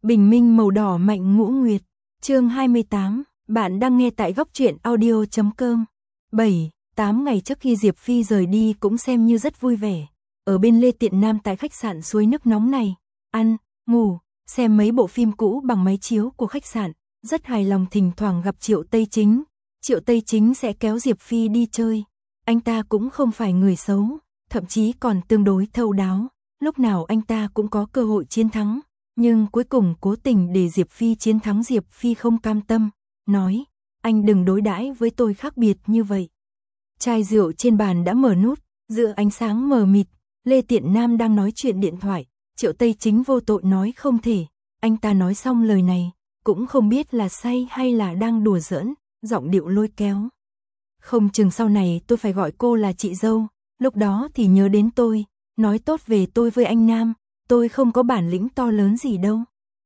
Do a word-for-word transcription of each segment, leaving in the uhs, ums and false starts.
Bình minh màu đỏ mạnh ngũ nguyệt. Chương hai mươi tám, bạn đang nghe tại góc truyện audio chấm com. bảy, tám ngày trước khi Diệp Phi rời đi cũng xem như rất vui vẻ. Ở bên Lê Tiện Nam tại khách sạn suối nước nóng này, ăn, ngủ, xem mấy bộ phim cũ bằng máy chiếu của khách sạn, rất hài lòng. Thỉnh thoảng gặp Triệu Tây Chính, Triệu Tây Chính sẽ kéo Diệp Phi đi chơi. Anh ta cũng không phải người xấu, thậm chí còn tương đối thấu đáo, lúc nào anh ta cũng có cơ hội chiến thắng. Nhưng cuối cùng cố tình để Diệp Phi chiến thắng. Diệp Phi không cam tâm, nói, anh đừng đối đãi với tôi khác biệt như vậy. Chai rượu trên bàn đã mở nút, giữa ánh sáng mờ mịt, Lê Tiện Nam đang nói chuyện điện thoại. Triệu Tây Chính vô tội nói không thể. Anh ta nói xong lời này, cũng không biết là say hay là đang đùa giỡn, giọng điệu lôi kéo. Không chừng sau này tôi phải gọi cô là chị dâu, lúc đó thì nhớ đến tôi, nói tốt về tôi với anh Nam. Tôi không có bản lĩnh to lớn gì đâu.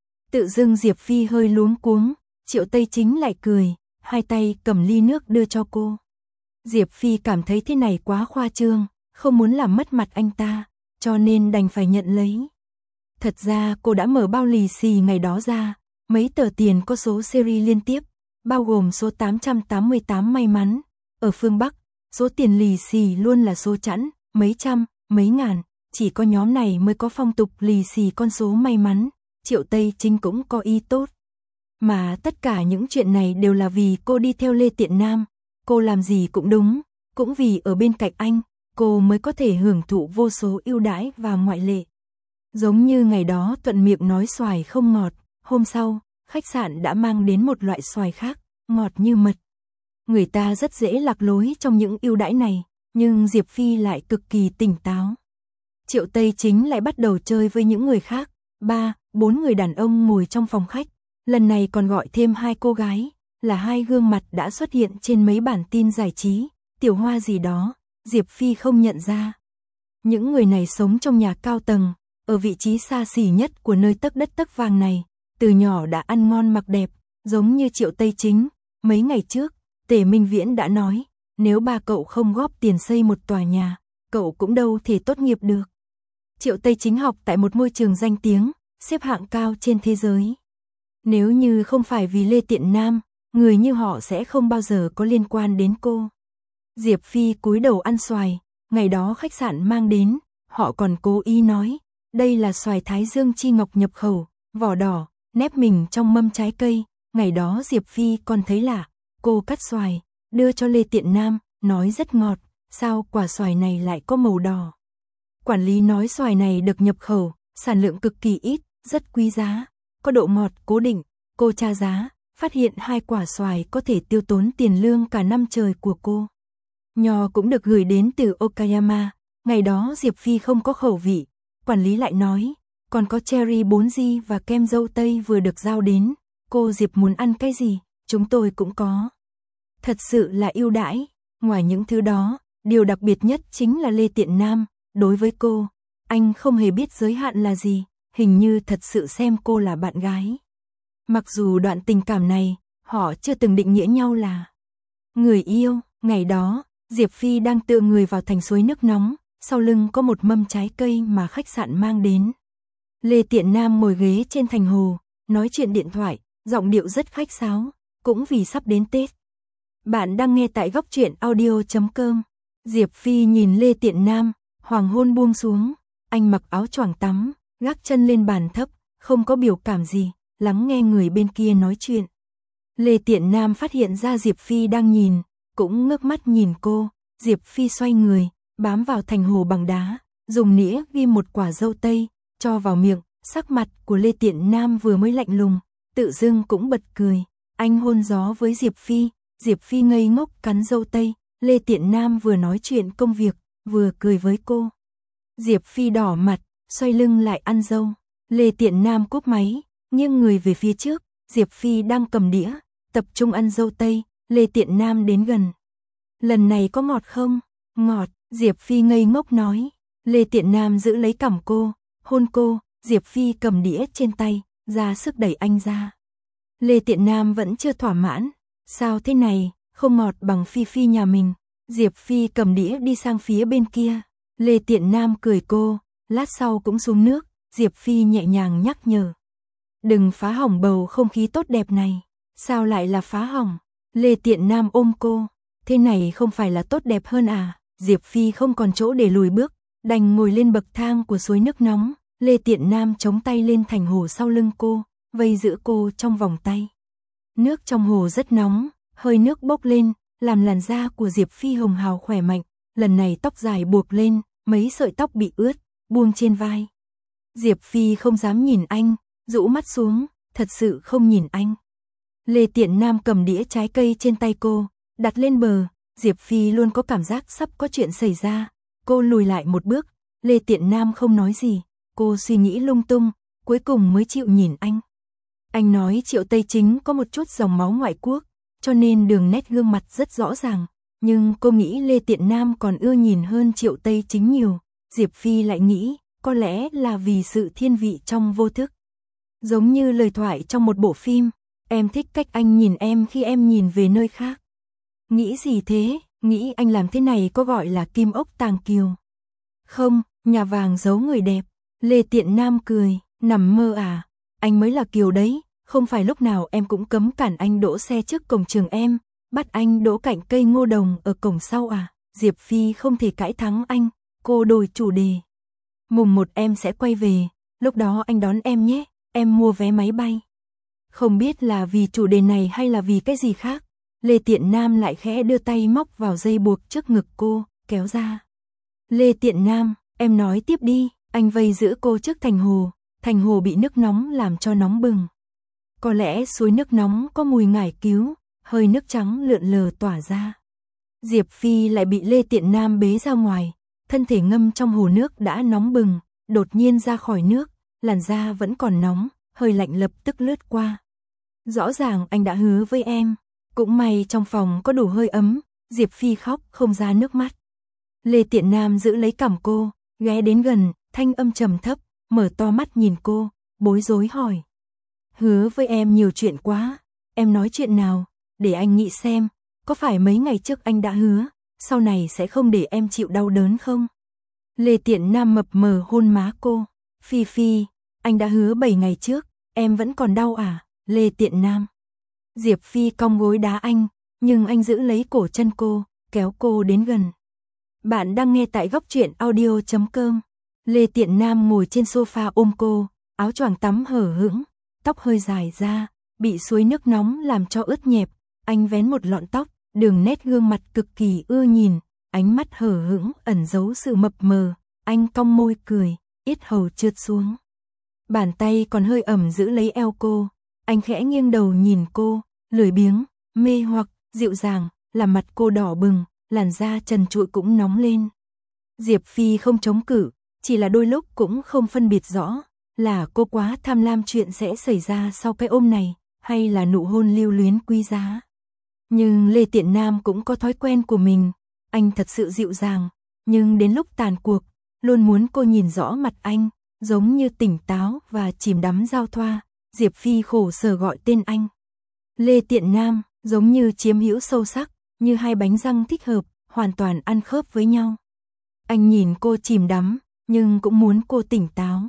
Tự dưng Diệp Phi hơi luống cuống, Triệu Tây Chính lại cười, hai tay cầm ly nước đưa cho cô. Diệp Phi cảm thấy thế này quá khoa trương, không muốn làm mất mặt anh ta, cho nên đành phải nhận lấy. Thật ra cô đã mở bao lì xì ngày đó ra, mấy tờ tiền có số series liên tiếp, bao gồm số tám trăm tám mươi tám may mắn. Ở phương Bắc, số tiền lì xì luôn là số chẵn, mấy trăm, mấy ngàn. Chỉ có nhóm này mới có phong tục lì xì con số may mắn. Triệu Tây Chính cũng có ý tốt. Mà tất cả những chuyện này đều là vì cô đi theo Lê Tiện Nam. Cô làm gì cũng đúng, cũng vì ở bên cạnh anh, cô mới có thể hưởng thụ vô số ưu đãi và ngoại lệ. Giống như ngày đó thuận miệng nói xoài không ngọt, hôm sau, khách sạn đã mang đến một loại xoài khác, ngọt như mật. Người ta rất dễ lạc lối trong những ưu đãi này, nhưng Diệp Phi lại cực kỳ tỉnh táo. Triệu Tây Chính lại bắt đầu chơi với những người khác, ba, bốn người đàn ông ngồi trong phòng khách, lần này còn gọi thêm hai cô gái, là hai gương mặt đã xuất hiện trên mấy bản tin giải trí, Tiểu Hoa gì đó, Diệp Phi không nhận ra. Những người này sống trong nhà cao tầng, ở vị trí xa xỉ nhất của nơi tấc đất tấc vàng này, từ nhỏ đã ăn ngon mặc đẹp, giống như Triệu Tây Chính. Mấy ngày trước, Tề Minh Viễn đã nói, nếu ba cậu không góp tiền xây một tòa nhà, cậu cũng đâu thể tốt nghiệp được. Triệu Tây Chính học tại một môi trường danh tiếng, xếp hạng cao trên thế giới. Nếu như không phải vì Lê Tiện Nam, người như họ sẽ không bao giờ có liên quan đến cô. Diệp Phi cúi đầu ăn xoài, ngày đó khách sạn mang đến, họ còn cố ý nói, đây là xoài Thái Dương chi ngọc nhập khẩu, vỏ đỏ, nép mình trong mâm trái cây. Ngày đó Diệp Phi còn thấy lạ, cô cắt xoài, đưa cho Lê Tiện Nam, nói rất ngọt, sao quả xoài này lại có màu đỏ. Quản lý nói xoài này được nhập khẩu, sản lượng cực kỳ ít, rất quý giá, có độ ngọt cố định. Cô tra giá, phát hiện hai quả xoài có thể tiêu tốn tiền lương cả năm trời của cô. Nho cũng được gửi đến từ Okayama, ngày đó Diệp Phi không có khẩu vị. Quản lý lại nói, còn có cherry bốn G và kem dâu tây vừa được giao đến. Cô Diệp muốn ăn cái gì, chúng tôi cũng có. Thật sự là ưu đãi. Ngoài những thứ đó, điều đặc biệt nhất chính là Lê Tiện Nam. Đối với cô, anh không hề biết giới hạn là gì, hình như thật sự xem cô là bạn gái. Mặc dù đoạn tình cảm này, họ chưa từng định nghĩa nhau là người yêu. Ngày đó, Diệp Phi đang tựa người vào thành suối nước nóng, sau lưng có một mâm trái cây mà khách sạn mang đến. Lê Tiện Nam ngồi ghế trên thành hồ, nói chuyện điện thoại, giọng điệu rất khách sáo, cũng vì sắp đến Tết. Bạn đang nghe tại góc truyện audio chấm com. Diệp Phi nhìn Lê Tiện Nam, hoàng hôn buông xuống, anh mặc áo choàng tắm, gác chân lên bàn thấp, không có biểu cảm gì, lắng nghe người bên kia nói chuyện. Lê Tiện Nam phát hiện ra Diệp Phi đang nhìn, cũng ngước mắt nhìn cô. Diệp Phi xoay người, bám vào thành hồ bằng đá, dùng nĩa ghi một quả dâu tây, cho vào miệng. Sắc mặt của Lê Tiện Nam vừa mới lạnh lùng, tự dưng cũng bật cười. Anh hôn gió với Diệp Phi, Diệp Phi ngây ngốc cắn dâu tây. Lê Tiện Nam vừa nói chuyện công việc, vừa cười với cô. Diệp Phi đỏ mặt, xoay lưng lại ăn dâu. Lê Tiện Nam cúp máy, nghiêng người về phía trước. Diệp Phi đang cầm đĩa, tập trung ăn dâu tây. Lê Tiện Nam đến gần. Lần này có ngọt không? Ngọt, Diệp Phi ngây ngốc nói. Lê Tiện Nam giữ lấy cằm cô, hôn cô. Diệp Phi cầm đĩa trên tay, ra sức đẩy anh ra. Lê Tiện Nam vẫn chưa thỏa mãn. Sao thế này, không ngọt bằng Phi Phi nhà mình. Diệp Phi cầm đĩa đi sang phía bên kia. Lê Tiện Nam cười cô, lát sau cũng xuống nước. Diệp Phi nhẹ nhàng nhắc nhở. đừng phá hỏng bầu không khí tốt đẹp này. Sao lại là phá hỏng? Lê Tiện Nam ôm cô, thế này không phải là tốt đẹp hơn à? Diệp Phi không còn chỗ để lùi bước, đành ngồi lên bậc thang của suối nước nóng. Lê Tiện Nam chống tay lên thành hồ sau lưng cô, vây giữ cô trong vòng tay. Nước trong hồ rất nóng, hơi nước bốc lên, làm làn da của Diệp Phi hồng hào khỏe mạnh. Lần này tóc dài buộc lên, mấy sợi tóc bị ướt, buông trên vai. Diệp Phi không dám nhìn anh, rũ mắt xuống, thật sự không nhìn anh. Lê Tiện Nam cầm đĩa trái cây trên tay cô, đặt lên bờ. Diệp Phi luôn có cảm giác sắp có chuyện xảy ra. Cô lùi lại một bước, Lê Tiện Nam không nói gì. Cô suy nghĩ lung tung, cuối cùng mới chịu nhìn anh. Anh nói Triệu Tây Chính có một chút dòng máu ngoại quốc, cho nên đường nét gương mặt rất rõ ràng. Nhưng cô nghĩ Lê Tiện Nam còn ưa nhìn hơn Triệu Tây Chính nhiều. Diệp Phi lại nghĩ, có lẽ là vì sự thiên vị trong vô thức. Giống như lời thoại trong một bộ phim, em thích cách anh nhìn em khi em nhìn về nơi khác. Nghĩ gì thế, nghĩ anh làm thế này có gọi là kim ốc tàng kiều. Không, nhà vàng giấu người đẹp. Lê Tiện Nam cười, nằm mơ à, anh mới là kiều đấy, không phải lúc nào em cũng cấm cản anh đỗ xe trước cổng trường em, bắt anh đỗ cạnh cây ngô đồng ở cổng sau à. Diệp Phi không thể cãi thắng anh, cô đổi chủ đề. Mùng một em sẽ quay về, lúc đó anh đón em nhé, em mua vé máy bay. Không biết là vì chủ đề này hay là vì cái gì khác, Lê Tiện Nam lại khẽ đưa tay móc vào dây buộc trước ngực cô, kéo ra. Lê Tiện Nam, em nói tiếp đi. Anh vây giữ cô trước thành hồ, thành hồ bị nước nóng làm cho nóng bừng. Có lẽ suối nước nóng có mùi ngải cứu, hơi nước trắng lượn lờ tỏa ra. Diệp Phi lại bị Lê Tiện Nam bế ra ngoài, thân thể ngâm trong hồ nước đã nóng bừng, đột nhiên ra khỏi nước, làn da vẫn còn nóng, hơi lạnh lập tức lướt qua. Rõ ràng anh đã hứa với em, cũng may trong phòng có đủ hơi ấm, Diệp Phi khóc không ra nước mắt. Lê Tiện Nam giữ lấy cằm cô, ghé đến gần, thanh âm trầm thấp, mở to mắt nhìn cô, bối rối hỏi. Hứa với em nhiều chuyện quá, em nói chuyện nào, để anh nghĩ xem, có phải mấy ngày trước anh đã hứa, sau này sẽ không để em chịu đau đớn không? Lê Tiện Nam mập mờ hôn má cô, Phi Phi, anh đã hứa bảy ngày trước, em vẫn còn đau à? Lê Tiện Nam. Diệp Phi cong gối đá anh, nhưng anh giữ lấy cổ chân cô, kéo cô đến gần. Bạn đang nghe tại góc truyện audio chấm com. Lê Tiện Nam ngồi trên sofa ôm cô, áo choàng tắm hở hững, tóc hơi dài ra, bị suối nước nóng làm cho ướt nhẹp. Anh vén một lọn tóc, đường nét gương mặt cực kỳ ưa nhìn, ánh mắt hở hững ẩn giấu sự mập mờ. Anh cong môi cười, yết hầu trượt xuống. Bàn tay còn hơi ẩm giữ lấy eo cô. Anh khẽ nghiêng đầu nhìn cô, lười biếng, mê hoặc, dịu dàng, làm mặt cô đỏ bừng, làn da trần trụi cũng nóng lên. Diệp Phi không chống cự, chỉ là đôi lúc cũng không phân biệt rõ, là cô quá tham lam chuyện sẽ xảy ra sau cái ôm này, hay là nụ hôn lưu luyến quý giá. Nhưng Lê Tiện Nam cũng có thói quen của mình, anh thật sự dịu dàng, nhưng đến lúc tàn cuộc, luôn muốn cô nhìn rõ mặt anh, giống như tỉnh táo và chìm đắm giao thoa. Diệp Phi khổ sở gọi tên anh. Lê Tiện Nam, giống như chiếm hữu sâu sắc, như hai bánh răng thích hợp, hoàn toàn ăn khớp với nhau. Anh nhìn cô chìm đắm, nhưng cũng muốn cô tỉnh táo.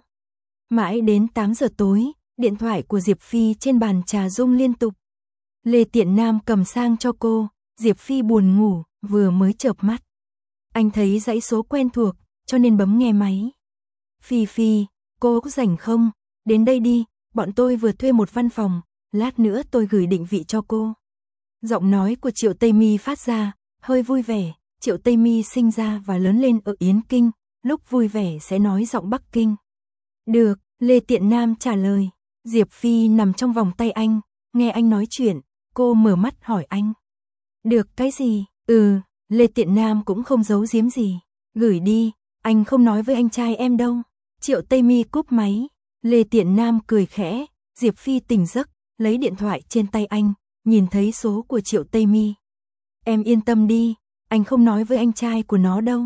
Mãi đến tám giờ tối, điện thoại của Diệp Phi trên bàn trà rung liên tục. Lê Tiện Nam cầm sang cho cô, Diệp Phi buồn ngủ, vừa mới chợp mắt. Anh thấy dãy số quen thuộc, cho nên bấm nghe máy. Phi Phi, cô có rảnh không? Đến đây đi, bọn tôi vừa thuê một văn phòng, lát nữa tôi gửi định vị cho cô. Giọng nói của Triệu Tây Mi phát ra, hơi vui vẻ. Triệu Tây Mi sinh ra và lớn lên ở Yến Kinh, lúc vui vẻ sẽ nói giọng Bắc Kinh. Được, Lê Tiện Nam trả lời. Diệp Phi nằm trong vòng tay anh, nghe anh nói chuyện, cô mở mắt hỏi anh. Được cái gì? Ừ, Lê Tiện Nam cũng không giấu giếm gì. Gửi đi, anh không nói với anh trai em đâu. Triệu Tây Mi cúp máy. Lê Tiện Nam cười khẽ, Diệp Phi tỉnh giấc, lấy điện thoại trên tay anh, nhìn thấy số của Triệu Tây Mi. Em yên tâm đi, anh không nói với anh trai của nó đâu.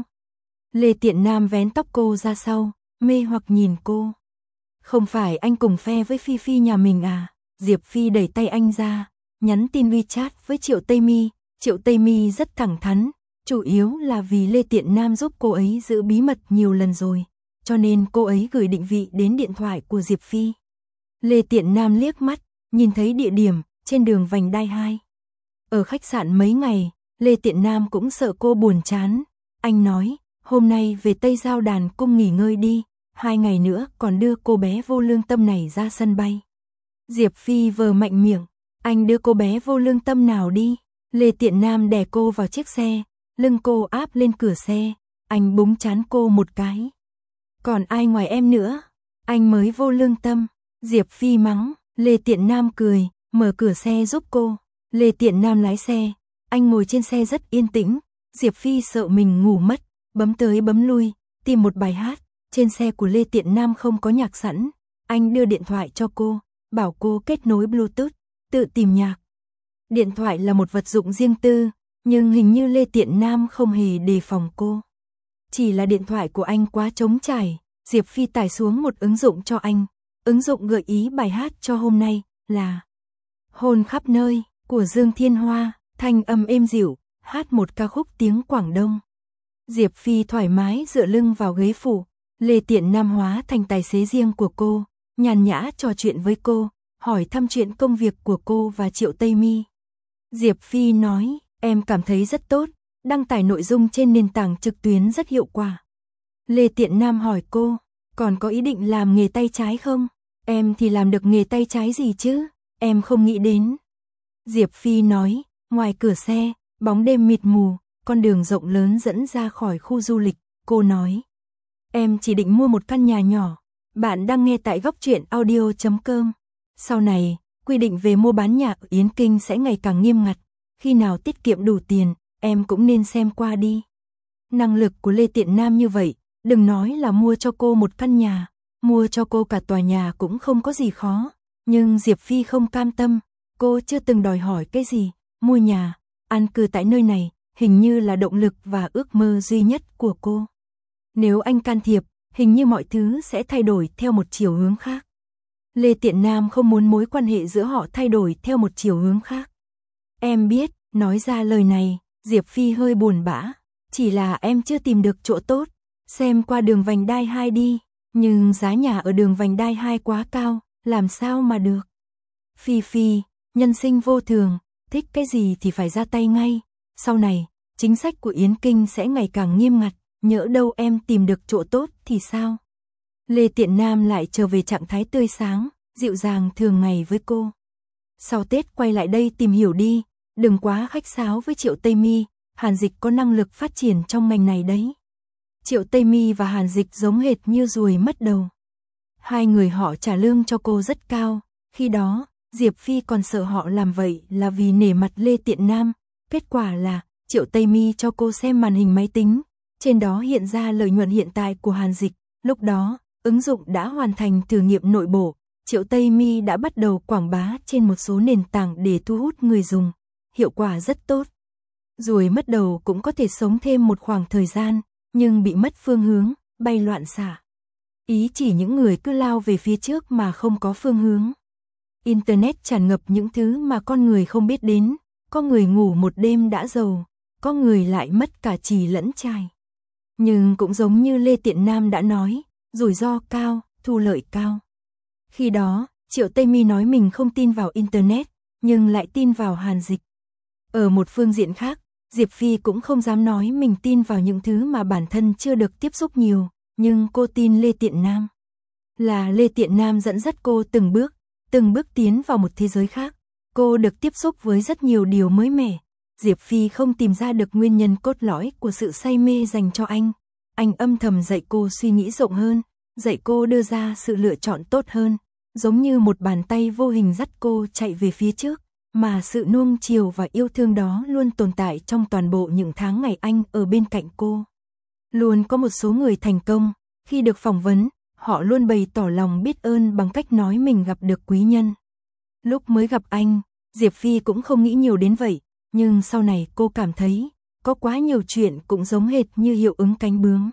Lê Tiện Nam vén tóc cô ra sau, mê hoặc nhìn cô. Không phải anh cùng phe với Phi Phi nhà mình à? Diệp Phi đẩy tay anh ra, nhắn tin WeChat với Triệu Tây Mi. Triệu Tây Mi rất thẳng thắn, chủ yếu là vì Lê Tiện Nam giúp cô ấy giữ bí mật nhiều lần rồi, cho nên cô ấy gửi định vị đến điện thoại của Diệp Phi. Lê Tiện Nam liếc mắt, nhìn thấy địa điểm, trên đường vành đai hai. Ở khách sạn mấy ngày, Lê Tiện Nam cũng sợ cô buồn chán. Anh nói, hôm nay về Tây Giao Đàn Cung nghỉ ngơi đi, hai ngày nữa còn đưa cô bé vô lương tâm này ra sân bay. Diệp Phi vờ mạnh miệng, anh đưa cô bé vô lương tâm nào đi. Lê Tiện Nam đè cô vào chiếc xe, lưng cô áp lên cửa xe, anh búng trán cô một cái. Còn ai ngoài em nữa, anh mới vô lương tâm. Diệp Phi mắng, Lê Tiện Nam cười, mở cửa xe giúp cô. Lê Tiện Nam lái xe, anh ngồi trên xe rất yên tĩnh. Diệp Phi sợ mình ngủ mất, bấm tới bấm lui, tìm một bài hát. Trên xe của Lê Tiện Nam không có nhạc sẵn, anh đưa điện thoại cho cô, bảo cô kết nối Bluetooth, tự tìm nhạc. Điện thoại là một vật dụng riêng tư, nhưng hình như Lê Tiện Nam không hề đề phòng cô. Chỉ là điện thoại của anh quá trống trải, Diệp Phi tải xuống một ứng dụng cho anh. Ứng dụng gợi ý bài hát cho hôm nay là Hôn Khắp Nơi của Dương Thiên Hoa, thanh âm êm dịu, hát một ca khúc tiếng Quảng Đông. Diệp Phi thoải mái dựa lưng vào ghế phụ, Lê Tiện Nam hóa thành tài xế riêng của cô, nhàn nhã trò chuyện với cô, hỏi thăm chuyện công việc của cô và Triệu Tây Mi. Diệp Phi nói, em cảm thấy rất tốt, đăng tải nội dung trên nền tảng trực tuyến rất hiệu quả. Lê Tiện Nam hỏi cô, còn có ý định làm nghề tay trái không? Em thì làm được nghề tay trái gì chứ? Em không nghĩ đến. Diệp Phi nói, ngoài cửa xe, bóng đêm mịt mù, con đường rộng lớn dẫn ra khỏi khu du lịch, cô nói. Em chỉ định mua một căn nhà nhỏ. Bạn đang nghe tại góc truyện audio chấm com. Sau này, quy định về mua bán nhà ở Yến Kinh sẽ ngày càng nghiêm ngặt. Khi nào tiết kiệm đủ tiền, em cũng nên xem qua đi. Năng lực của Lê Tiện Nam như vậy, đừng nói là mua cho cô một căn nhà, mua cho cô cả tòa nhà cũng không có gì khó. Nhưng Diệp Phi không cam tâm, cô chưa từng đòi hỏi cái gì, mua nhà, an cư tại nơi này, hình như là động lực và ước mơ duy nhất của cô. Nếu anh can thiệp, hình như mọi thứ sẽ thay đổi theo một chiều hướng khác. Lê Tiện Nam không muốn mối quan hệ giữa họ thay đổi theo một chiều hướng khác. Em biết, nói ra lời này, Diệp Phi hơi buồn bã, chỉ là em chưa tìm được chỗ tốt, xem qua đường vành đai hai đi, nhưng giá nhà ở đường vành đai hai quá cao, làm sao mà được. Phi Phi, nhân sinh vô thường, thích cái gì thì phải ra tay ngay, sau này, chính sách của Yến Kinh sẽ ngày càng nghiêm ngặt, nhỡ đâu em tìm được chỗ tốt thì sao? Lê Tiện Nam lại trở về trạng thái tươi sáng, dịu dàng thường ngày với cô. Sau Tết quay lại đây tìm hiểu đi, đừng quá khách sáo với Triệu Tây Mi, Hàn Dịch có năng lực phát triển trong ngành này đấy. Triệu Tây Mi và Hàn Dịch giống hệt như ruồi mất đầu. Hai người họ trả lương cho cô rất cao, khi đó, Diệp Phi còn sợ họ làm vậy là vì nể mặt Lê Tiện Nam, kết quả là Triệu Tây Mi cho cô xem màn hình máy tính, trên đó hiện ra lợi nhuận hiện tại của Hàn Dịch, lúc đó, ứng dụng đã hoàn thành thử nghiệm nội bộ, Triệu Tây Mi đã bắt đầu quảng bá trên một số nền tảng để thu hút người dùng, hiệu quả rất tốt. Ruồi mất đầu cũng có thể sống thêm một khoảng thời gian, nhưng bị mất phương hướng, bay loạn xạ. Ý chỉ những người cứ lao về phía trước mà không có phương hướng. Internet tràn ngập những thứ mà con người không biết đến, có người ngủ một đêm đã giàu, có người lại mất cả chì lẫn chài. Nhưng cũng giống như Lê Tiện Nam đã nói, rủi ro cao, thu lợi cao. Khi đó, Triệu Tây Mi nói mình không tin vào Internet, nhưng lại tin vào Hàn Dịch. Ở một phương diện khác, Diệp Phi cũng không dám nói mình tin vào những thứ mà bản thân chưa được tiếp xúc nhiều, nhưng cô tin Lê Tiện Nam. Là Lê Tiện Nam dẫn dắt cô từng bước, từng bước tiến vào một thế giới khác. Cô được tiếp xúc với rất nhiều điều mới mẻ. Diệp Phi không tìm ra được nguyên nhân cốt lõi của sự say mê dành cho anh. Anh âm thầm dạy cô suy nghĩ rộng hơn, dạy cô đưa ra sự lựa chọn tốt hơn, giống như một bàn tay vô hình dắt cô chạy về phía trước, mà sự nuông chiều và yêu thương đó luôn tồn tại trong toàn bộ những tháng ngày anh ở bên cạnh cô. Luôn có một số người thành công, khi được phỏng vấn, họ luôn bày tỏ lòng biết ơn bằng cách nói mình gặp được quý nhân. Lúc mới gặp anh, Diệp Phi cũng không nghĩ nhiều đến vậy, nhưng sau này cô cảm thấy, có quá nhiều chuyện cũng giống hệt như hiệu ứng cánh bướm.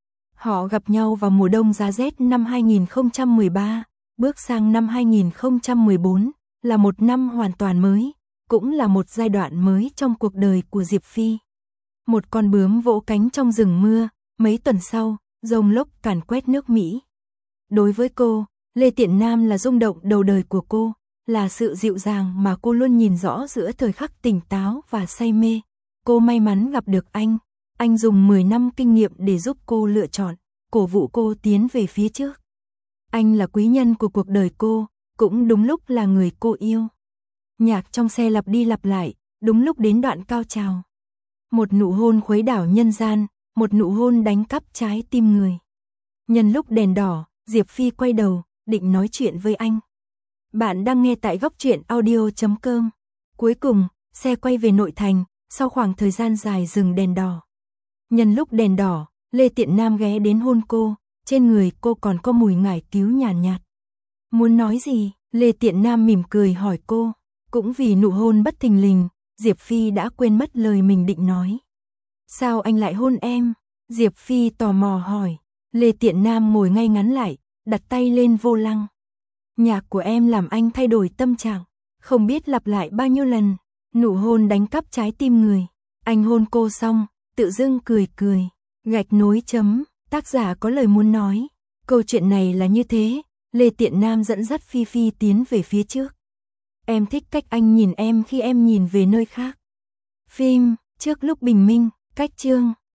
Họ gặp nhau vào mùa đông giá rét năm hai nghìn không trăm mười ba, bước sang năm hai nghìn không trăm mười bốn, là một năm hoàn toàn mới, cũng là một giai đoạn mới trong cuộc đời của Diệp Phi. Một con bướm vỗ cánh trong rừng mưa, mấy tuần sau, dông lốc càn quét nước Mỹ. Đối với cô, Lê Tiện Nam là rung động đầu đời của cô, là sự dịu dàng mà cô luôn nhìn rõ giữa thời khắc tỉnh táo và say mê. Cô may mắn gặp được anh, anh dùng mười năm kinh nghiệm để giúp cô lựa chọn, cổ vũ cô tiến về phía trước. Anh là quý nhân của cuộc đời cô, cũng đúng lúc là người cô yêu. Nhạc trong xe lặp đi lặp lại, đúng lúc đến đoạn cao trào. Một nụ hôn khuấy đảo nhân gian, một nụ hôn đánh cắp trái tim người. Nhân lúc đèn đỏ, Diệp Phi quay đầu, định nói chuyện với anh. Bạn đang nghe tại góc truyện audio chấm com. Cuối cùng, xe quay về nội thành, sau khoảng thời gian dài dừng đèn đỏ. Nhân lúc đèn đỏ, Lê Tiện Nam ghé đến hôn cô, trên người cô còn có mùi ngải cứu nhàn nhạt, nhạt. Muốn nói gì? Lê Tiện Nam mỉm cười hỏi cô. Cũng vì nụ hôn bất thình lình, Diệp Phi đã quên mất lời mình định nói. Sao anh lại hôn em? Diệp Phi tò mò hỏi. Lê Tiện Nam ngồi ngay ngắn lại, đặt tay lên vô lăng. Nhạc của em làm anh thay đổi tâm trạng, không biết lặp lại bao nhiêu lần. Nụ hôn đánh cắp trái tim người. Anh hôn cô xong, tự dưng cười cười. Gạch nối chấm, tác giả có lời muốn nói. Câu chuyện này là như thế, Lê Tiện Nam dẫn dắt Phi Phi tiến về phía trước. Em thích cách anh nhìn em khi em nhìn về nơi khác. Phim, trước lúc bình minh, cách chương.